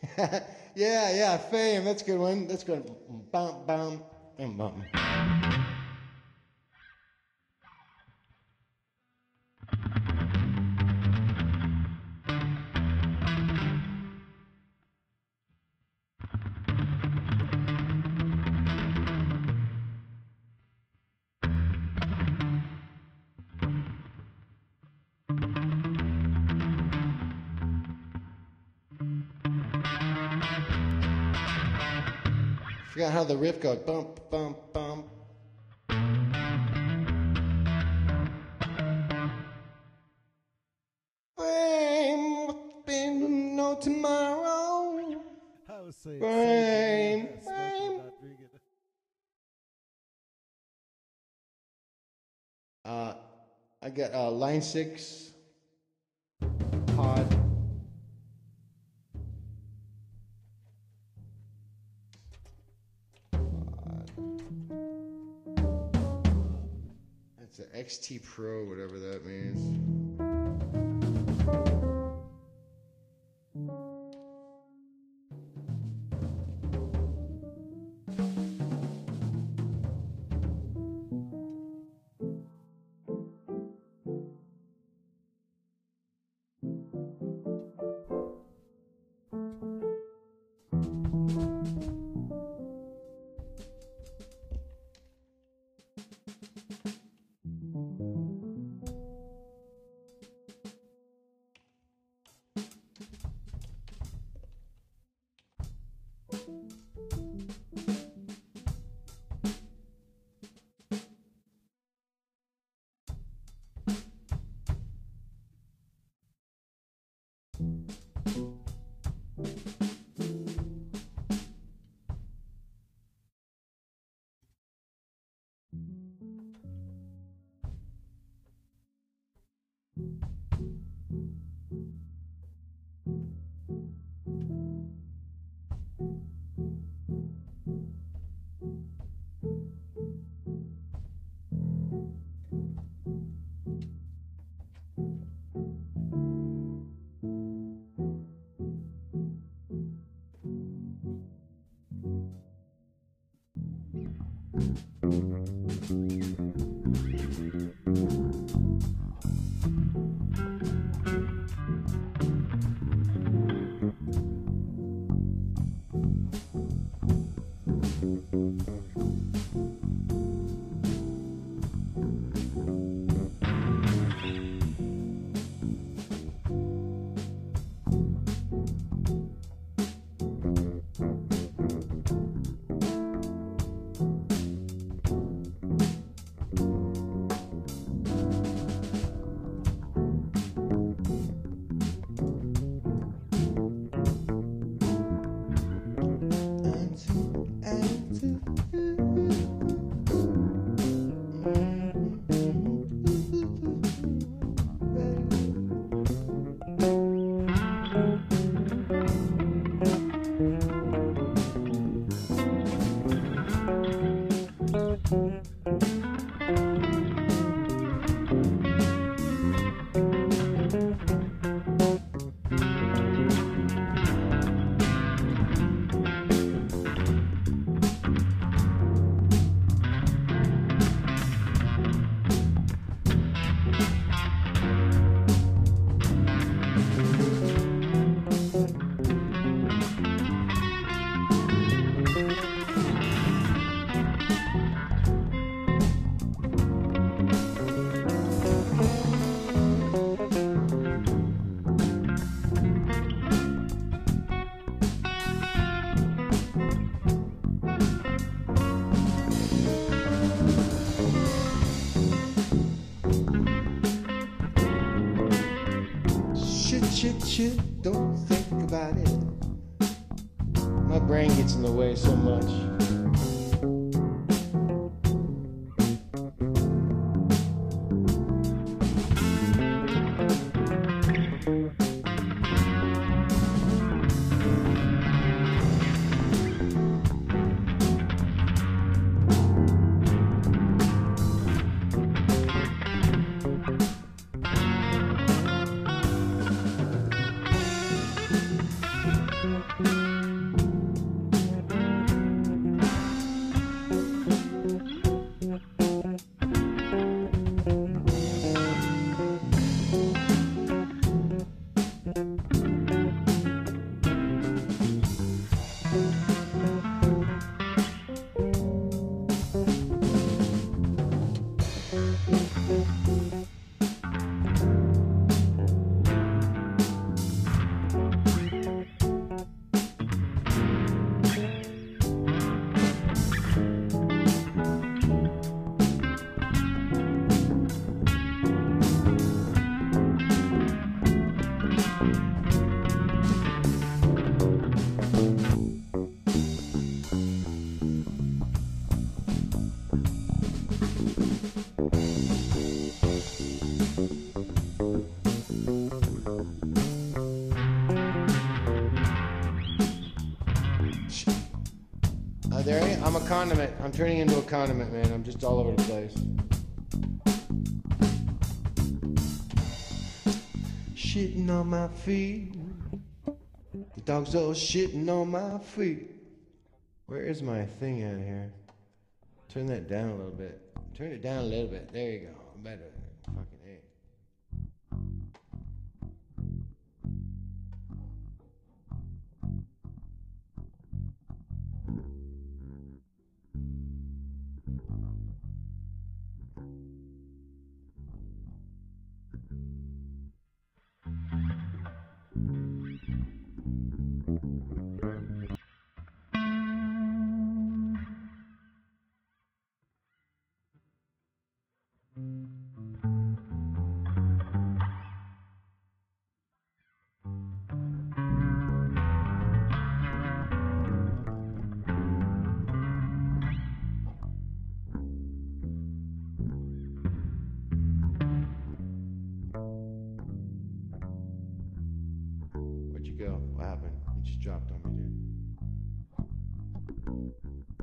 Yeah, Fame. That's a good one. That's good. Bum, bum, bum, bum. Forgot how the riff goes. Bump, bump, bump. Fame, been no tomorrow. I was saying, Fame, smoking fame. not drinking. I got line 6. Pod. That's an XT Pro, whatever that means. Shit, don't think about it. My brain gets in the way so much. I'm a condiment. I'm turning into a condiment, man. I'm just all over the place. Shitting on my feet. The dog's all shitting on my feet. Where is my thing out here? Turn that down a little bit. Turn it down a little bit. There you go. Better. Fucking A. Where'd you go? What happened? You just dropped on me, dude.